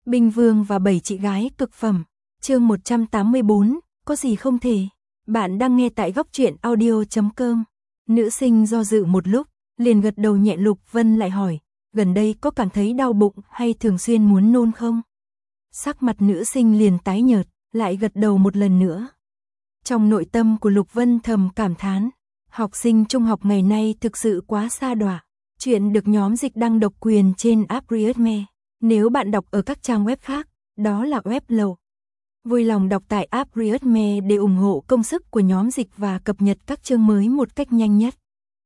Binh Vương và 7 chị gái cực phẩm. Chương 184, có gì không thể. Bạn đang nghe tại góc truyện audio.com. Nữ sinh do dự một lúc, liền gật đầu nhẹ. Lục Vân lại hỏi, gần đây có cảm thấy đau bụng hay thường xuyên muốn nôn không? Sắc mặt nữ sinh liền tái nhợt, lại gật đầu một lần nữa. Trong nội tâm của Lục Vân thầm cảm thán, học sinh trung học ngày nay thực sự quá sa đọa. Chuyện được nhóm dịch đăng độc quyền trên app Readme. Nếu bạn đọc ở các trang web khác, đó là web lậu. Vui lòng đọc tại app Readme để ủng hộ công sức của nhóm dịch và cập nhật các chương mới một cách nhanh nhất.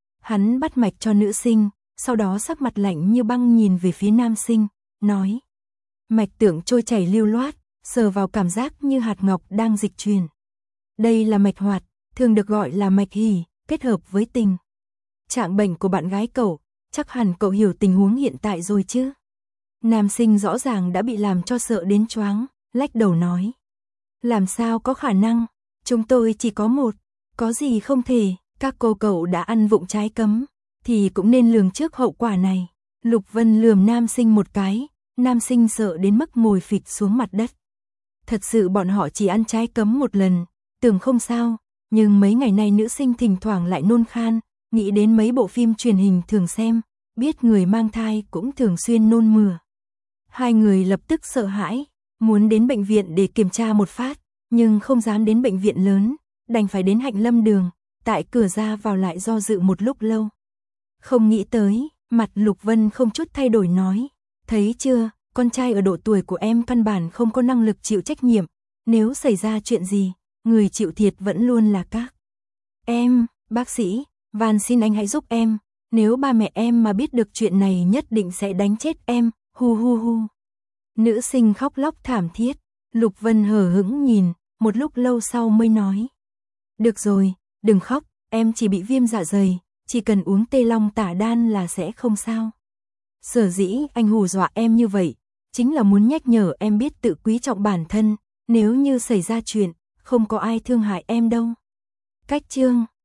Hắn bắt mạch cho nữ sinh, sau đó sắc mặt lạnh như băng nhìn về phía nam sinh, nói. Mạch tượng trôi chảy lưu loát, sờ vào cảm giác như hạt ngọc đang dịch truyền. Đây là mạch hoạt, thường được gọi là mạch hỉ, kết hợp với tình. Trạng bệnh của bạn gái cậu, chắc hẳn cậu hiểu tình huống hiện tại rồi chứ? Nam sinh rõ ràng đã bị làm cho sợ đến choáng, lách đầu nói. Làm sao có khả năng, chúng tôi chỉ có một, có gì không thể, các cô cậu đã ăn vụng trái cấm, thì cũng nên lường trước hậu quả này. Lục Vân lườm nam sinh một cái, nam sinh sợ đến mức ngồi phịch xuống mặt đất. Thật sự bọn họ chỉ ăn trái cấm một lần, tưởng không sao, nhưng mấy ngày nay nữ sinh thỉnh thoảng lại nôn khan, nghĩ đến mấy bộ phim truyền hình thường xem, biết người mang thai cũng thường xuyên nôn mửa. Hai người lập tức sợ hãi, muốn đến bệnh viện để kiểm tra một phát, nhưng không dám đến bệnh viện lớn, đành phải đến Hạnh Lâm Đường, tại cửa ra vào lại do dự một lúc lâu. Không nghĩ tới, mặt Lục Vân không chút thay đổi nói, thấy chưa, con trai ở độ tuổi của em căn bản không có năng lực chịu trách nhiệm, nếu xảy ra chuyện gì, người chịu thiệt vẫn luôn là các. Em, bác sĩ, van xin anh hãy giúp em, nếu ba mẹ em mà biết được chuyện này nhất định sẽ đánh chết em, hu hu hu. Nữ sinh khóc lóc thảm thiết, Lục Vân hờ hững nhìn, một lúc lâu sau mới nói. Được rồi, đừng khóc, em chỉ bị viêm dạ dày, chỉ cần uống tê long tả đan là sẽ không sao. Sở dĩ anh hù dọa em như vậy, chính là muốn nhắc nhở em biết tự quý trọng bản thân, nếu như xảy ra chuyện, không có ai thương hại em đâu. Cách chương